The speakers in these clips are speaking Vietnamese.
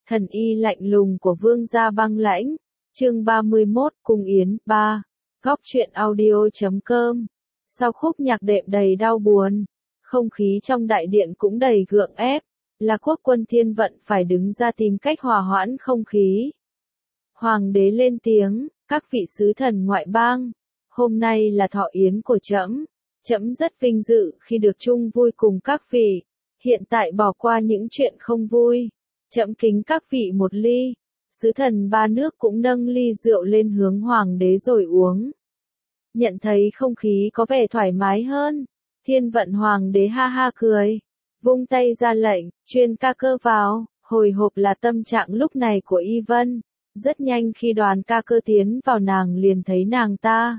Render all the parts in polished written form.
Thần y lạnh lùng của vương gia băng lãnh. Chương 31, Cung Yến 3. Góc truyện audio.com. Sau khúc nhạc đệm đầy đau buồn, không khí trong đại điện cũng đầy gượng ép, là quốc quân Thiên Vận phải đứng ra tìm cách hòa hoãn không khí. Hoàng đế lên tiếng, các vị sứ thần ngoại bang, hôm nay là thọ yến của trẫm, trẫm rất vinh dự khi được chung vui cùng các vị, hiện tại bỏ qua những chuyện không vui, trẫm kính các vị một ly. Sứ thần ba nước cũng nâng ly rượu lên hướng hoàng đế rồi uống. Nhận thấy không khí có vẻ thoải mái hơn, Thiên Vận hoàng đế ha ha cười, vung tay ra lệnh, chuyên ca cơ vào, hồi hộp là tâm trạng lúc này của Y Vân. Rất nhanh khi đoàn ca cơ tiến vào nàng liền thấy nàng ta.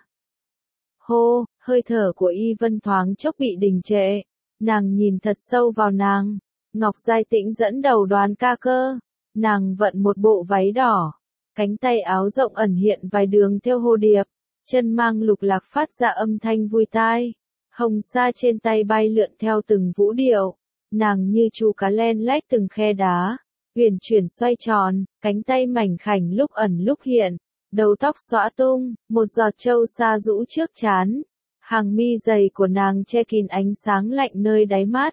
Hô, hơi thở của Y Vân thoáng chốc bị đình trệ, nàng nhìn thật sâu vào nàng. Ngọc Giai Tĩnh dẫn đầu đoàn ca cơ, nàng vận một bộ váy đỏ, cánh tay áo rộng ẩn hiện vài đường theo hồ điệp, chân mang lục lạc phát ra âm thanh vui tai, hồng sa trên tay bay lượn theo từng vũ điệu, nàng như chú cá len lách từng khe đá, huyền chuyển xoay tròn, cánh tay mảnh khảnh lúc ẩn lúc hiện, đầu tóc xõa tung, một giọt châu sa rũ trước trán, hàng mi dày của nàng che kín ánh sáng lạnh nơi đáy mắt.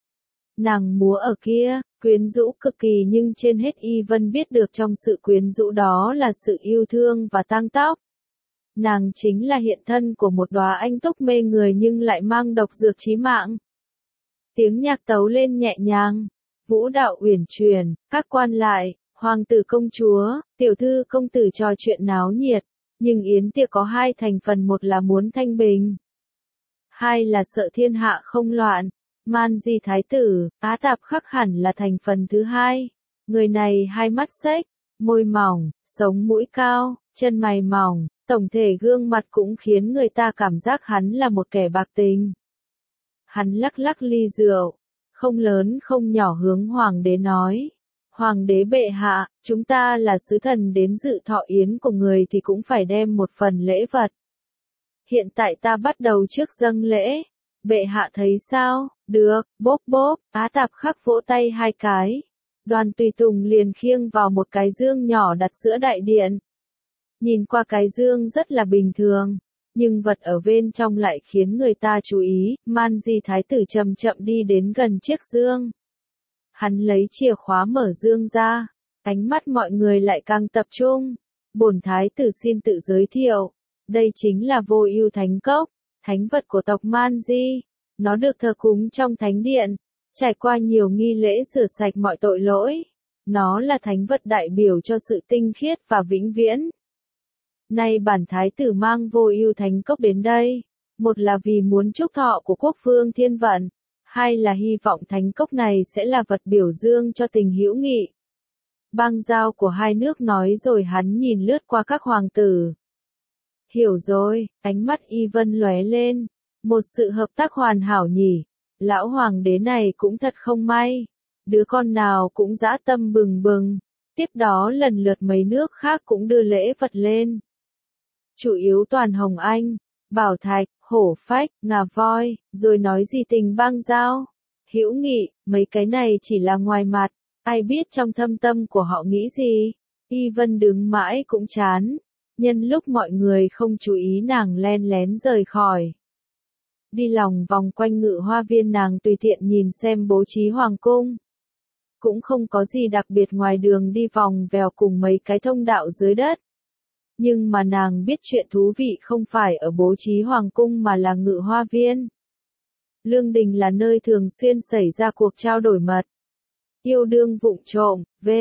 Nàng múa ở kia, quyến rũ cực kỳ nhưng trên hết Y Vân biết được trong sự quyến rũ đó là sự yêu thương và tang tóc. Nàng chính là hiện thân của một đóa anh túc mê người nhưng lại mang độc dược chí mạng. Tiếng nhạc tấu lên nhẹ nhàng, vũ đạo uyển chuyển, các quan lại, hoàng tử công chúa, tiểu thư công tử trò chuyện náo nhiệt, nhưng yến tiệc có hai thành phần, một là muốn thanh bình, hai là sợ thiên hạ không loạn. Man Di thái tử, Á Tạp khắc hẳn là thành phần thứ hai. Người này hai mắt xếch, môi mỏng, sống mũi cao, chân mày mỏng, tổng thể gương mặt cũng khiến người ta cảm giác hắn là một kẻ bạc tình. Hắn lắc lắc ly rượu, không lớn không nhỏ hướng hoàng đế nói. Hoàng đế bệ hạ, chúng ta là sứ thần đến dự thọ yến của người thì cũng phải đem một phần lễ vật. Hiện tại ta bắt đầu trước dâng lễ. Bệ hạ thấy sao? Được, bốp bốp, Á Tạp khắc vỗ tay hai cái. Đoàn tùy tùng liền khiêng vào một cái dương nhỏ đặt giữa đại điện. Nhìn qua cái dương rất là bình thường, nhưng vật ở bên trong lại khiến người ta chú ý. Man Di thái tử chậm chậm đi đến gần chiếc dương. Hắn lấy chìa khóa mở dương ra, ánh mắt mọi người lại càng tập trung. Bổn thái tử xin tự giới thiệu, đây chính là Vô Ưu Thánh Cốc, thánh vật của tộc Man Di. Nó được thờ cúng trong thánh điện, trải qua nhiều nghi lễ rửa sạch mọi tội lỗi. Nó là thánh vật đại biểu cho sự tinh khiết và vĩnh viễn. Nay bản thái tử mang Vô Ưu Thánh Cốc đến đây, một là vì muốn chúc thọ của quốc vương Thiên Vận, hai là hy vọng thánh cốc này sẽ là vật biểu dương cho tình hữu nghị. Bang giao của hai nước nói rồi hắn nhìn lướt qua các hoàng tử. Hiểu rồi, ánh mắt Y Vân lóe lên. Một sự hợp tác hoàn hảo nhỉ. Lão hoàng đế này cũng thật không may. Đứa con nào cũng dã tâm bừng bừng. Tiếp đó lần lượt mấy nước khác cũng đưa lễ vật lên. Chủ yếu toàn Hồng Anh, Bảo Thạch, Hổ Phách, Ngà Voi, rồi nói gì tình bang giao, hữu nghị, mấy cái này chỉ là ngoài mặt. Ai biết trong thâm tâm của họ nghĩ gì. Y Vân đứng mãi cũng chán. Nhân lúc mọi người không chú ý nàng len lén rời khỏi. Đi lòng vòng quanh Ngự Hoa Viên, nàng tùy tiện nhìn xem bố trí hoàng cung. Cũng không có gì đặc biệt ngoài đường đi vòng vèo cùng mấy cái thông đạo dưới đất. Nhưng mà nàng biết chuyện thú vị không phải ở bố trí hoàng cung mà là Ngự Hoa Viên. Lương đình là nơi thường xuyên xảy ra cuộc trao đổi mật. Yêu đương vụng trộm,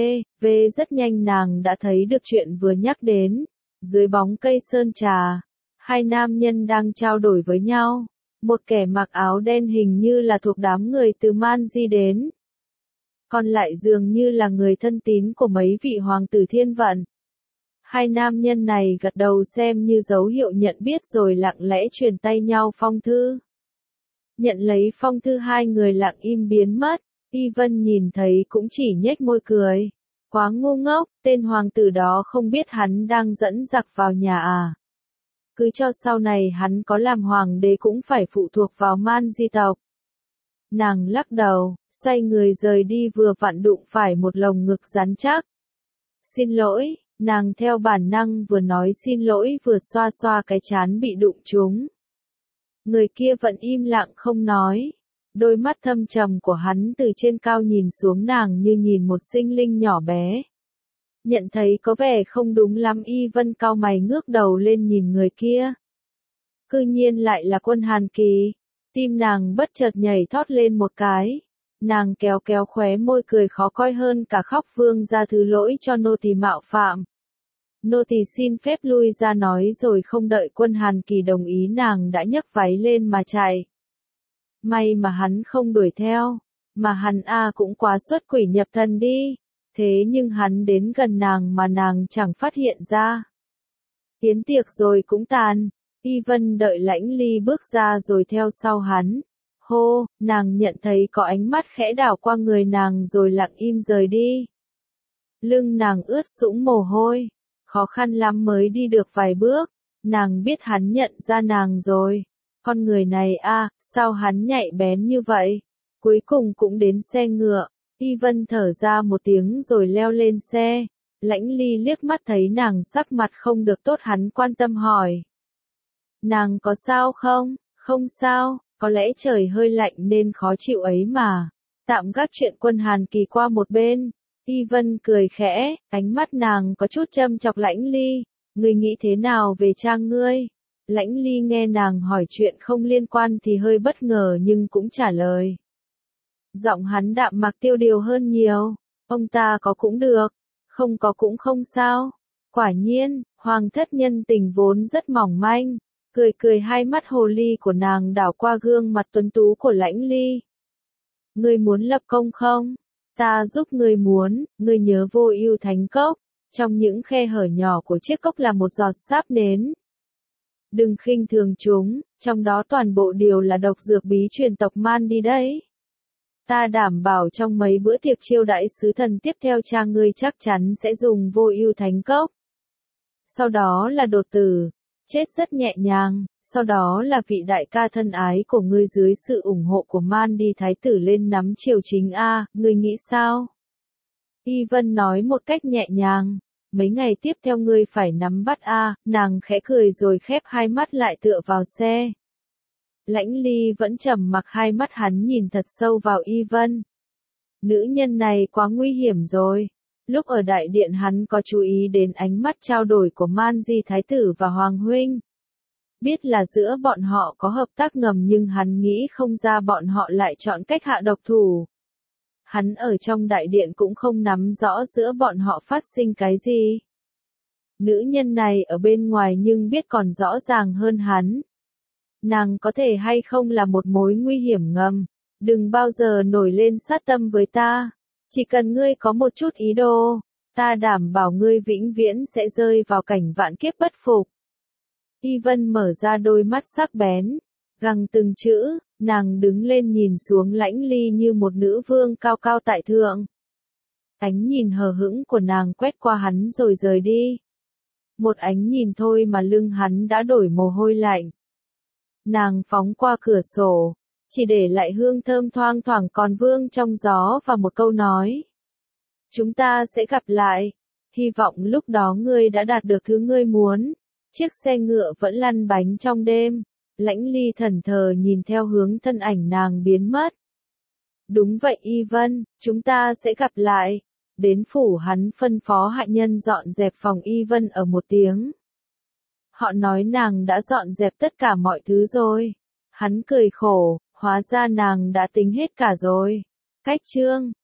rất nhanh nàng đã thấy được chuyện vừa nhắc đến. Dưới bóng cây sơn trà, hai nam nhân đang trao đổi với nhau. Một kẻ mặc áo đen hình như là thuộc đám người từ Man Di đến. Còn lại dường như là người thân tín của mấy vị hoàng tử Thiên Vận. Hai nam nhân này gật đầu xem như dấu hiệu nhận biết rồi lặng lẽ truyền tay nhau phong thư. Nhận lấy phong thư hai người lặng im biến mất. Y Vân nhìn thấy cũng chỉ nhếch môi cười. Quá ngu ngốc, tên hoàng tử đó không biết hắn đang dẫn giặc vào nhà à. Cứ cho sau này hắn có làm hoàng đế cũng phải phụ thuộc vào Man Di tộc. Nàng lắc đầu, xoay người rời đi vừa vặn đụng phải một lồng ngực rắn chắc. Xin lỗi, nàng theo bản năng vừa nói xin lỗi vừa xoa xoa cái trán bị đụng trúng. Người kia vẫn im lặng không nói. Đôi mắt thâm trầm của hắn từ trên cao nhìn xuống nàng như nhìn một sinh linh nhỏ bé. Nhận thấy có vẻ không đúng lắm, Y Vân cau mày ngước đầu lên nhìn người kia. Cư nhiên lại là Quân Hàn Kỳ. Tim nàng bất chợt nhảy thót lên một cái. Nàng kéo kéo khóe môi cười khó coi hơn cả khóc, vương ra thứ lỗi cho nô tỳ mạo phạm. Nô tỳ xin phép lui ra, nói rồi không đợi Quân Hàn Kỳ đồng ý nàng đã nhấc váy lên mà chạy. May mà hắn không đuổi theo, mà hắn cũng quá xuất quỷ nhập thần đi. Thế nhưng hắn đến gần nàng mà nàng chẳng phát hiện ra. Yến tiệc rồi cũng tàn, Y Vân đợi Lãnh Ly bước ra rồi theo sau hắn. Hô, nàng nhận thấy có ánh mắt khẽ đảo qua người nàng rồi lặng im rời đi. Lưng nàng ướt sũng mồ hôi, khó khăn lắm mới đi được vài bước. Nàng biết hắn nhận ra nàng rồi. Con người này sao hắn nhạy bén như vậy? Cuối cùng cũng đến xe ngựa. Y Vân thở ra một tiếng rồi leo lên xe. Lãnh Ly liếc mắt thấy nàng sắc mặt không được tốt, hắn quan tâm hỏi. Nàng có sao không? Không sao, có lẽ trời hơi lạnh nên khó chịu ấy mà. Tạm gác chuyện Quân Hàn Kỳ qua một bên. Y Vân cười khẽ, ánh mắt nàng có chút châm chọc Lãnh Ly. Ngươi nghĩ thế nào về cha ngươi? Lãnh Ly nghe nàng hỏi chuyện không liên quan thì hơi bất ngờ nhưng cũng trả lời. Giọng hắn đạm mạc tiêu điều hơn nhiều. Ông ta có cũng được, không có cũng không sao. Quả nhiên, hoàng thất nhân tình vốn rất mỏng manh. Cười cười, hai mắt hồ ly của nàng đảo qua gương mặt tuấn tú của Lãnh Ly. Ngươi muốn lập công không? Ta giúp ngươi muốn. Ngươi nhớ Vô Ưu Thánh Cốc. Trong những khe hở nhỏ của chiếc cốc là một giọt sáp nến. Đừng khinh thường chúng, trong đó toàn bộ đều là độc dược bí truyền tộc Man đi đấy. Ta đảm bảo trong mấy bữa tiệc chiêu đãi sứ thần tiếp theo cha ngươi chắc chắn sẽ dùng Vô Ưu Thánh Cốc. Sau đó là đột tử, chết rất nhẹ nhàng, sau đó là vị đại ca thân ái của ngươi dưới sự ủng hộ của Man đi thái tử lên nắm triều chính ngươi nghĩ sao? Y Vân nói một cách nhẹ nhàng. Mấy ngày tiếp theo ngươi phải nắm bắt nàng khẽ cười rồi khép hai mắt lại tựa vào xe. Lãnh Ly vẫn trầm mặc, hai mắt hắn nhìn thật sâu vào Y Vân. Nữ nhân này quá nguy hiểm rồi. Lúc ở đại điện hắn có chú ý đến ánh mắt trao đổi của Man Di Thái tử và Hoàng Huynh. Biết là giữa bọn họ có hợp tác ngầm nhưng hắn nghĩ không ra bọn họ lại chọn cách hạ độc thủ. Hắn ở trong đại điện cũng không nắm rõ giữa bọn họ phát sinh cái gì. Nữ nhân này ở bên ngoài nhưng biết còn rõ ràng hơn hắn. Nàng có thể hay không là một mối nguy hiểm ngầm. Đừng bao giờ nổi lên sát tâm với ta. Chỉ cần ngươi có một chút ý đồ, ta đảm bảo ngươi vĩnh viễn sẽ rơi vào cảnh vạn kiếp bất phục. Y Vân mở ra đôi mắt sắc bén, gằn từng chữ. Nàng đứng lên nhìn xuống Lãnh Ly như một nữ vương cao cao tại thượng. Ánh nhìn hờ hững của nàng quét qua hắn rồi rời đi. Một ánh nhìn thôi mà lưng hắn đã đổi mồ hôi lạnh. Nàng phóng qua cửa sổ, chỉ để lại hương thơm thoang thoảng còn vương trong gió và một câu nói. Chúng ta sẽ gặp lại. Hy vọng lúc đó ngươi đã đạt được thứ ngươi muốn. Chiếc xe ngựa vẫn lăn bánh trong đêm. Lãnh Ly thẫn thờ nhìn theo hướng thân ảnh nàng biến mất. Đúng vậy Y Vân, chúng ta sẽ gặp lại. Đến phủ hắn phân phó hạ nhân dọn dẹp phòng Y Vân ở một tiếng. Họ nói nàng đã dọn dẹp tất cả mọi thứ rồi. Hắn cười khổ, hóa ra nàng đã tính hết cả rồi. Cách chương